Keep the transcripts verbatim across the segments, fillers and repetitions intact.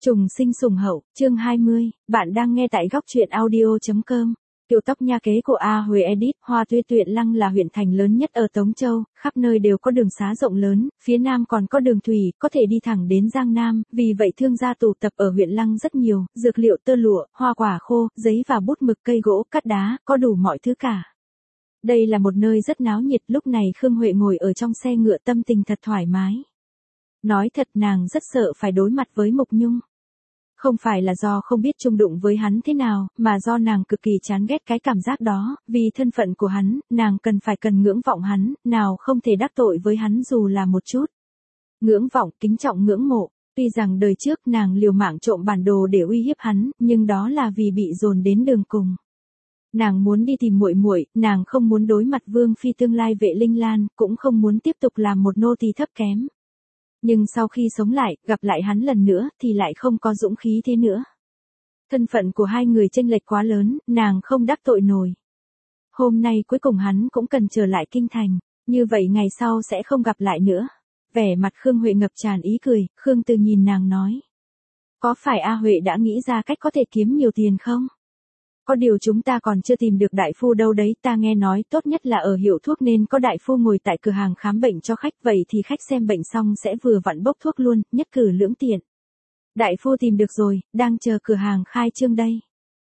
Trùng sinh sùng hậu, chương hai mươi, bạn đang nghe tại góc truyện audio.com. Kiểu tóc nha kế của A Huế Edit, Hoa Tuyết Tuyện Lăng là huyện thành lớn nhất ở Tống Châu, khắp nơi đều có đường xá rộng lớn, phía nam còn có đường thủy, có thể đi thẳng đến Giang Nam, vì vậy thương gia tụ tập ở huyện Lăng rất nhiều, dược liệu tơ lụa, hoa quả khô, giấy và bút mực, cây gỗ, cát đá, có đủ mọi thứ cả. Đây là một nơi rất náo nhiệt, lúc này Khương Huệ ngồi ở trong xe ngựa tâm tình thật thoải mái. Nói thật nàng rất sợ phải đối mặt với Mục Nhung. Không phải là do không biết chung đụng với hắn thế nào, mà do nàng cực kỳ chán ghét cái cảm giác đó, vì thân phận của hắn, nàng cần phải cần ngưỡng vọng hắn, nào không thể đắc tội với hắn dù là một chút. Ngưỡng vọng, kính trọng ngưỡng mộ, tuy rằng đời trước nàng liều mạng trộm bản đồ để uy hiếp hắn, nhưng đó là vì bị dồn đến đường cùng. Nàng muốn đi tìm muội muội, nàng không muốn đối mặt Vương phi tương lai Vệ Linh Lan, cũng không muốn tiếp tục làm một nô tỳ thấp kém. Nhưng sau khi sống lại, gặp lại hắn lần nữa, thì lại không có dũng khí thế nữa. Thân phận của hai người chênh lệch quá lớn, nàng không đắc tội nổi. Hôm nay cuối cùng hắn cũng cần trở lại kinh thành, như vậy ngày sau sẽ không gặp lại nữa. Vẻ mặt Khương Huệ ngập tràn ý cười, Khương Từ nhìn nàng nói. Có phải A Huệ đã nghĩ ra cách có thể kiếm nhiều tiền không? Có điều chúng ta còn chưa tìm được đại phu đâu đấy, ta nghe nói tốt nhất là ở hiệu thuốc nên có đại phu ngồi tại cửa hàng khám bệnh cho khách, vậy thì khách xem bệnh xong sẽ vừa vặn bốc thuốc luôn, nhất cử lưỡng tiện. Đại phu tìm được rồi, đang chờ cửa hàng khai trương đây.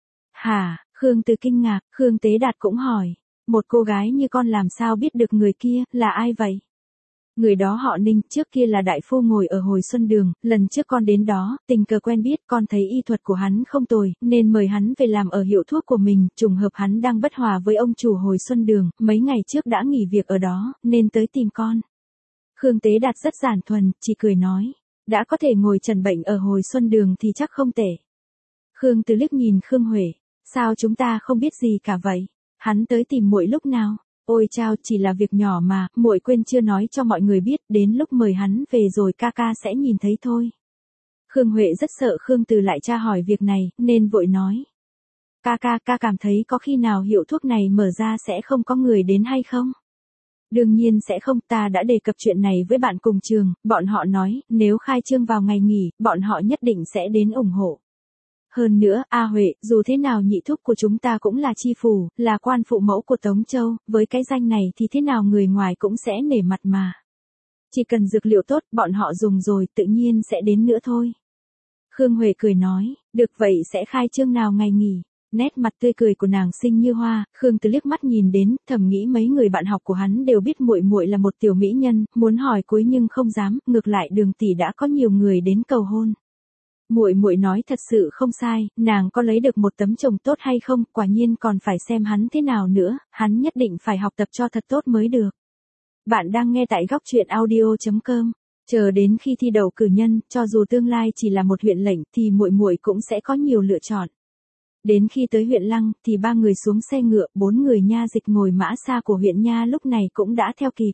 Hả, Khương Từ kinh ngạc, Khương Tế Đạt cũng hỏi, một cô gái như con làm sao biết được người kia, là ai vậy? Người đó họ Ninh, trước kia là đại phu ngồi ở Hồi Xuân Đường, lần trước con đến đó, tình cờ quen biết, con thấy y thuật của hắn không tồi, nên mời hắn về làm ở hiệu thuốc của mình, trùng hợp hắn đang bất hòa với ông chủ Hồi Xuân Đường, mấy ngày trước đã nghỉ việc ở đó, nên tới tìm con. Khương Tế Đạt rất giản thuần, chỉ cười nói, đã có thể ngồi trần bệnh ở Hồi Xuân Đường thì chắc không tệ. Khương Từ liếc nhìn Khương Huệ, sao chúng ta không biết gì cả vậy? Hắn tới tìm muội lúc nào? Ôi chao, chỉ là việc nhỏ mà, muội quên chưa nói cho mọi người biết, đến lúc mời hắn về rồi ca ca sẽ nhìn thấy thôi. Khương Huệ rất sợ Khương Từ lại tra hỏi việc này, nên vội nói. Ca ca, ca cảm thấy có khi nào hiệu thuốc này mở ra sẽ không có người đến hay không? Đương nhiên sẽ không, ta đã đề cập chuyện này với bạn cùng trường, bọn họ nói, nếu khai trương vào ngày nghỉ, bọn họ nhất định sẽ đến ủng hộ. Hơn nữa, A Huệ, dù thế nào nhị thúc của chúng ta cũng là chi phủ, là quan phụ mẫu của Tống Châu, với cái danh này thì thế nào người ngoài cũng sẽ nể mặt mà. Chỉ cần dược liệu tốt, bọn họ dùng rồi, tự nhiên sẽ đến nữa thôi. Khương Huệ cười nói, được vậy sẽ khai trương nào ngày nghỉ. Nét mặt tươi cười của nàng xinh như hoa, Khương Từ liếc mắt nhìn đến, thầm nghĩ mấy người bạn học của hắn đều biết muội muội là một tiểu mỹ nhân, muốn hỏi cuối nhưng không dám, ngược lại Đường tỷ đã có nhiều người đến cầu hôn. Muội muội nói thật sự không sai, nàng có lấy được một tấm chồng tốt hay không, quả nhiên còn phải xem hắn thế nào nữa, hắn nhất định phải học tập cho thật tốt mới được. Bạn đang nghe tại góc truyện audio.com. Chờ đến khi thi đậu cử nhân, cho dù tương lai chỉ là một huyện lệnh thì muội muội cũng sẽ có nhiều lựa chọn. Đến khi tới huyện Lăng thì ba người xuống xe ngựa, bốn người nha dịch ngồi mã xa của huyện nha lúc này cũng đã theo kịp.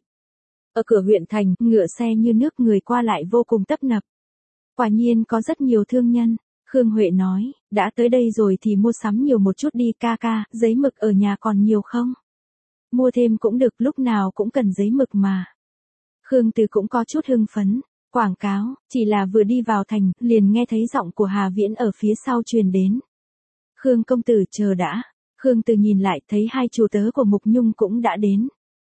Ở cửa huyện thành, ngựa xe như nước, người qua lại vô cùng tấp nập. Quả nhiên có rất nhiều thương nhân. Khương Huệ nói, đã tới đây rồi thì mua sắm nhiều một chút đi ca ca, giấy mực ở nhà còn nhiều không? Mua thêm cũng được, lúc nào cũng cần giấy mực mà. Khương Từ cũng có chút hưng phấn. Quảng cáo, chỉ là vừa đi vào thành, liền nghe thấy giọng của Hà Viễn ở phía sau truyền đến. Khương công tử chờ đã. Khương Từ nhìn lại thấy hai chủ tớ của Mục Nhung cũng đã đến.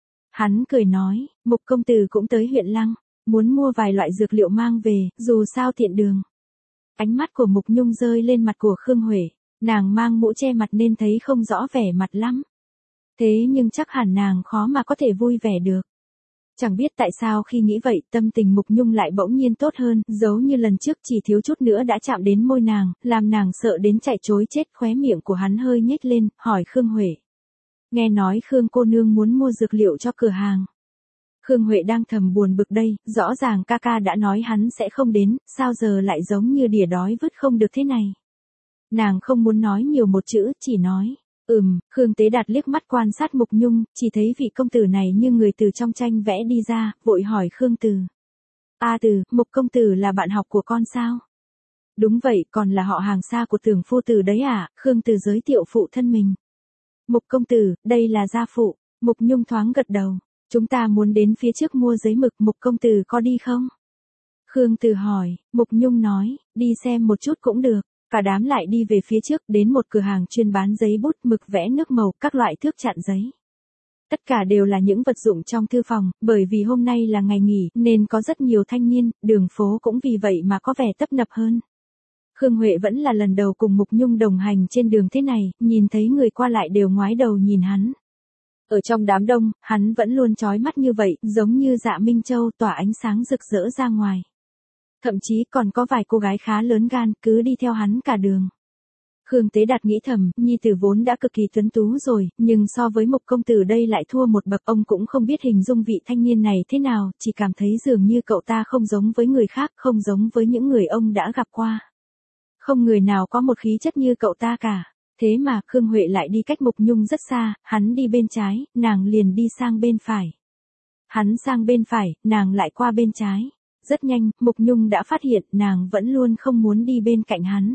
Hắn cười nói, Mục công tử cũng tới huyện Lăng. Muốn mua vài loại dược liệu mang về, dù sao tiện đường. Ánh mắt của Mục Nhung rơi lên mặt của Khương Huệ, nàng mang mũ che mặt nên thấy không rõ vẻ mặt lắm. Thế nhưng chắc hẳn nàng khó mà có thể vui vẻ được. Chẳng biết tại sao khi nghĩ vậy, tâm tình Mục Nhung lại bỗng nhiên tốt hơn, giống như lần trước chỉ thiếu chút nữa đã chạm đến môi nàng, làm nàng sợ đến chạy trối chết. Khóe miệng của hắn hơi nhếch lên, hỏi Khương Huệ. Nghe nói Khương cô nương muốn mua dược liệu cho cửa hàng. Khương Huệ đang thầm buồn bực đây, rõ ràng ca ca đã nói hắn sẽ không đến, sao giờ lại giống như đỉa đói vứt không được thế này. Nàng không muốn nói nhiều một chữ, chỉ nói, ừm, Khương Tế Đạt liếc mắt quan sát Mục Nhung, chỉ thấy vị công tử này như người từ trong tranh vẽ đi ra, vội hỏi Khương Từ. A Từ, Mục công tử là bạn học của con sao? Đúng vậy, còn là họ hàng xa của Tưởng phu tử đấy à? Khương Từ giới thiệu phụ thân mình. Mục công tử, đây là gia phụ. Mục Nhung thoáng gật đầu. Chúng ta muốn đến phía trước mua giấy mực, Mục công tử có đi không? Khương Từ hỏi, Mục Nhung nói, đi xem một chút cũng được. Cả đám lại đi về phía trước đến một cửa hàng chuyên bán giấy bút mực vẽ nước màu, các loại thước chặn giấy. Tất cả đều là những vật dụng trong thư phòng, bởi vì hôm nay là ngày nghỉ nên có rất nhiều thanh niên, đường phố cũng vì vậy mà có vẻ tấp nập hơn. Khương Huệ vẫn là lần đầu cùng Mục Nhung đồng hành trên đường thế này, nhìn thấy người qua lại đều ngoái đầu nhìn hắn. Ở trong đám đông, hắn vẫn luôn chói mắt như vậy, giống như Dạ Minh Châu tỏa ánh sáng rực rỡ ra ngoài. Thậm chí còn có vài cô gái khá lớn gan cứ đi theo hắn cả đường. Khương Tế Đạt nghĩ thầm, nhi tử vốn đã cực kỳ tuấn tú rồi, nhưng so với Mục công tử đây lại thua một bậc. Ông cũng không biết hình dung vị thanh niên này thế nào, chỉ cảm thấy dường như cậu ta không giống với người khác, không giống với những người ông đã gặp qua. Không người nào có một khí chất như cậu ta cả. Thế mà Khương Huệ lại đi cách Mục Nhung rất xa, hắn đi bên trái, nàng liền đi sang bên phải. Hắn sang bên phải, nàng lại qua bên trái. Rất nhanh, Mục Nhung đã phát hiện nàng vẫn luôn không muốn đi bên cạnh hắn.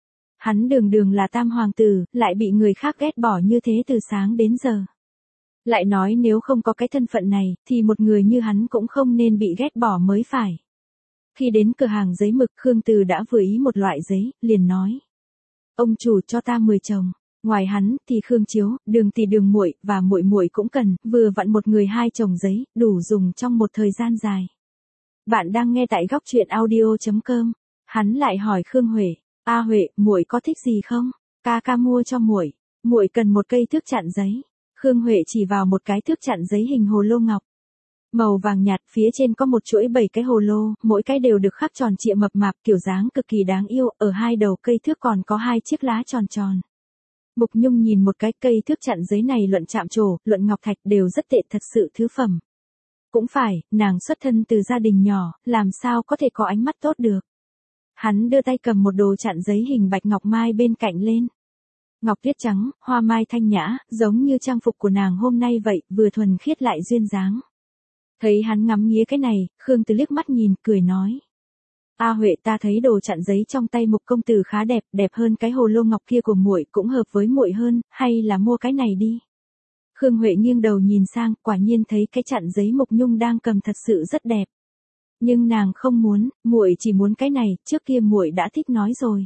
Hắn đường đường là tam hoàng tử, lại bị người khác ghét bỏ như thế từ sáng đến giờ. Lại nói nếu không có cái thân phận này, thì một người như hắn cũng không nên bị ghét bỏ mới phải. Khi đến cửa hàng giấy mực, Khương Từ đã vừa ý một loại giấy, liền nói. Ông chủ cho ta mười chồng. Ngoài hắn thì Khương Chiếu, Đường Tỷ Đường muội và muội muội cũng cần, vừa vặn một người hai chồng giấy, đủ dùng trong một thời gian dài. Bạn đang nghe tại góc truyện audio chấm com. Hắn lại hỏi Khương Huệ, "A Huệ, muội có thích gì không? Ca ca mua cho muội, muội cần một cây thước chặn giấy." Khương Huệ chỉ vào một cái thước chặn giấy hình hồ lô ngọc. Màu vàng nhạt, phía trên có một chuỗi bảy cái hồ lô, mỗi cái đều được khắc tròn trịa mập mạp, kiểu dáng cực kỳ đáng yêu, ở hai đầu cây thước còn có hai chiếc lá tròn tròn. Mục Nhung nhìn một cái cây thước chặn giấy này, luận chạm trổ, luận ngọc thạch đều rất tệ, thật sự thứ phẩm. Cũng phải, nàng xuất thân từ gia đình nhỏ, làm sao có thể có ánh mắt tốt được. Hắn đưa tay cầm một đồ chặn giấy hình bạch ngọc mai bên cạnh lên. Ngọc tiết trắng, hoa mai thanh nhã, giống như trang phục của nàng hôm nay vậy, vừa thuần khiết lại duyên dáng. Thấy hắn ngắm nghía cái này, Khương Từ liếc mắt nhìn, cười nói. A Huệ, ta thấy đồ chặn giấy trong tay Mục công tử khá đẹp, đẹp hơn cái hồ lô ngọc kia của muội, cũng hợp với muội hơn, hay là mua cái này đi. Khương Huệ nghiêng đầu nhìn sang, quả nhiên thấy cái chặn giấy Mục Nhung đang cầm thật sự rất đẹp. Nhưng nàng không muốn, muội chỉ muốn cái này, trước kia muội đã thích nói rồi.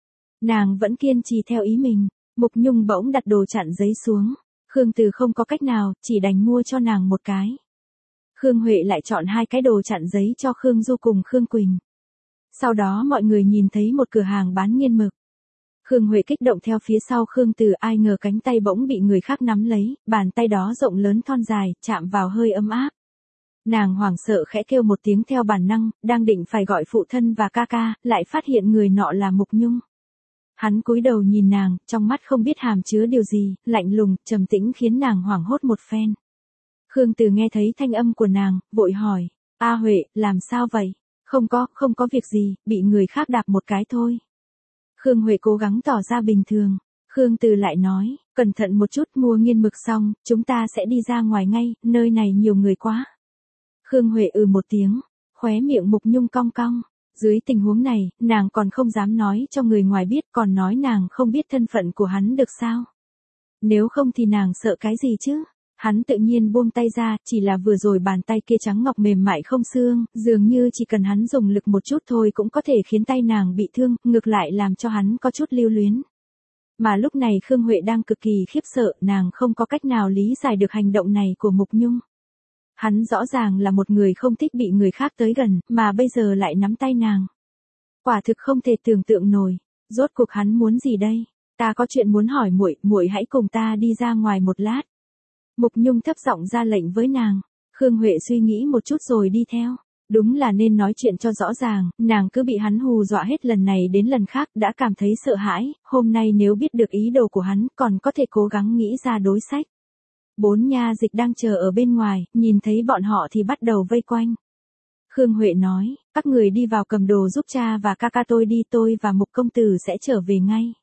Nàng vẫn kiên trì theo ý mình. Mục Nhung bỗng đặt đồ chặn giấy xuống. Khương Từ không có cách nào, chỉ đành mua cho nàng một cái. Khương Huệ lại chọn hai cái đồ chặn giấy cho Khương Du cùng Khương Quỳnh. Sau đó mọi người nhìn thấy một cửa hàng bán nghiên mực. Khương Huệ kích động theo phía sau Khương Từ, ai ngờ cánh tay bỗng bị người khác nắm lấy, bàn tay đó rộng lớn thon dài, chạm vào hơi ấm áp. Nàng hoảng sợ khẽ kêu một tiếng theo bản năng, đang định phải gọi phụ thân và ca ca, lại phát hiện người nọ là Mục Nhung. Hắn cúi đầu nhìn nàng, trong mắt không biết hàm chứa điều gì, lạnh lùng, trầm tĩnh khiến nàng hoảng hốt một phen. Khương Từ nghe thấy thanh âm của nàng, vội hỏi, A Huệ, làm sao vậy? Không có, không có việc gì, bị người khác đạp một cái thôi. Khương Huệ cố gắng tỏ ra bình thường. Khương Từ lại nói, cẩn thận một chút, mua nghiên mực xong, chúng ta sẽ đi ra ngoài ngay, nơi này nhiều người quá. Khương Huệ ừ một tiếng, khóe miệng Mục Nhung cong cong. Dưới tình huống này, nàng còn không dám nói cho người ngoài biết, còn nói nàng không biết thân phận của hắn được sao. Nếu không thì nàng sợ cái gì chứ? Hắn tự nhiên buông tay ra, chỉ là vừa rồi bàn tay kia trắng ngọc mềm mại không xương, dường như chỉ cần hắn dùng lực một chút thôi cũng có thể khiến tay nàng bị thương, ngược lại làm cho hắn có chút lưu luyến. Mà lúc này Khương Huệ đang cực kỳ khiếp sợ, nàng không có cách nào lý giải được hành động này của Mục Nhung. Hắn rõ ràng là một người không thích bị người khác tới gần, mà bây giờ lại nắm tay nàng. Quả thực không thể tưởng tượng nổi, rốt cuộc hắn muốn gì đây? Ta có chuyện muốn hỏi muội, muội hãy cùng ta đi ra ngoài một lát. Mục Nhung thấp giọng ra lệnh với nàng. Khương Huệ suy nghĩ một chút rồi đi theo. Đúng là nên nói chuyện cho rõ ràng, nàng cứ bị hắn hù dọa hết lần này đến lần khác, đã cảm thấy sợ hãi, hôm nay nếu biết được ý đồ của hắn, còn có thể cố gắng nghĩ ra đối sách. Bốn nha dịch đang chờ ở bên ngoài, nhìn thấy bọn họ thì bắt đầu vây quanh. Khương Huệ nói, các người đi vào cầm đồ giúp cha và ca ca tôi đi, tôi và Mục công tử sẽ trở về ngay.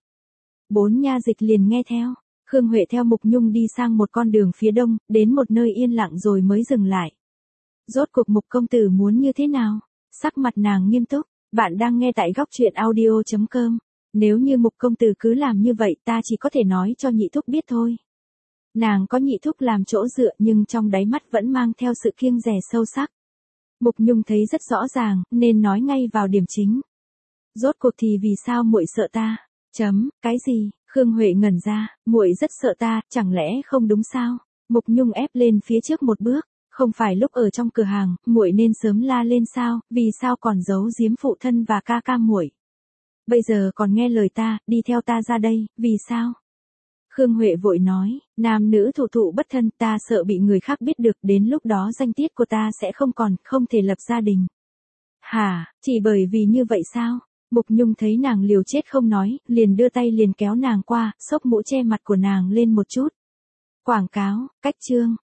Bốn nha dịch liền nghe theo. Khương Huệ theo Mục Nhung đi sang một con đường phía đông, đến một nơi yên lặng rồi mới dừng lại. Rốt cuộc Mục công tử muốn như thế nào? Sắc mặt nàng nghiêm túc. Bạn đang nghe tại góc truyện audio chấm com. Nếu như Mục công tử cứ làm như vậy, ta chỉ có thể nói cho nhị thúc biết thôi. Nàng có nhị thúc làm chỗ dựa nhưng trong đáy mắt vẫn mang theo sự kiêng dè sâu sắc. Mục Nhung thấy rất rõ ràng, nên nói ngay vào điểm chính. Rốt cuộc thì vì sao muội sợ ta? Chấm, cái gì? Khương Huệ ngẩn ra, muội rất sợ ta, chẳng lẽ không đúng sao? Mục Nhung ép lên phía trước một bước, không phải lúc ở trong cửa hàng, muội nên sớm la lên sao, vì sao còn giấu giếm phụ thân và ca ca muội? Bây giờ còn nghe lời ta, đi theo ta ra đây, vì sao? Khương Huệ vội nói, nam nữ thụ thụ bất thân, ta sợ bị người khác biết được, đến lúc đó danh tiết của ta sẽ không còn, không thể lập gia đình. Hả, chỉ bởi vì như vậy sao? Mục Nhung thấy nàng liều chết không nói, liền đưa tay liền kéo nàng qua, xốc mũ che mặt của nàng lên một chút. Quảng cáo, cách chương,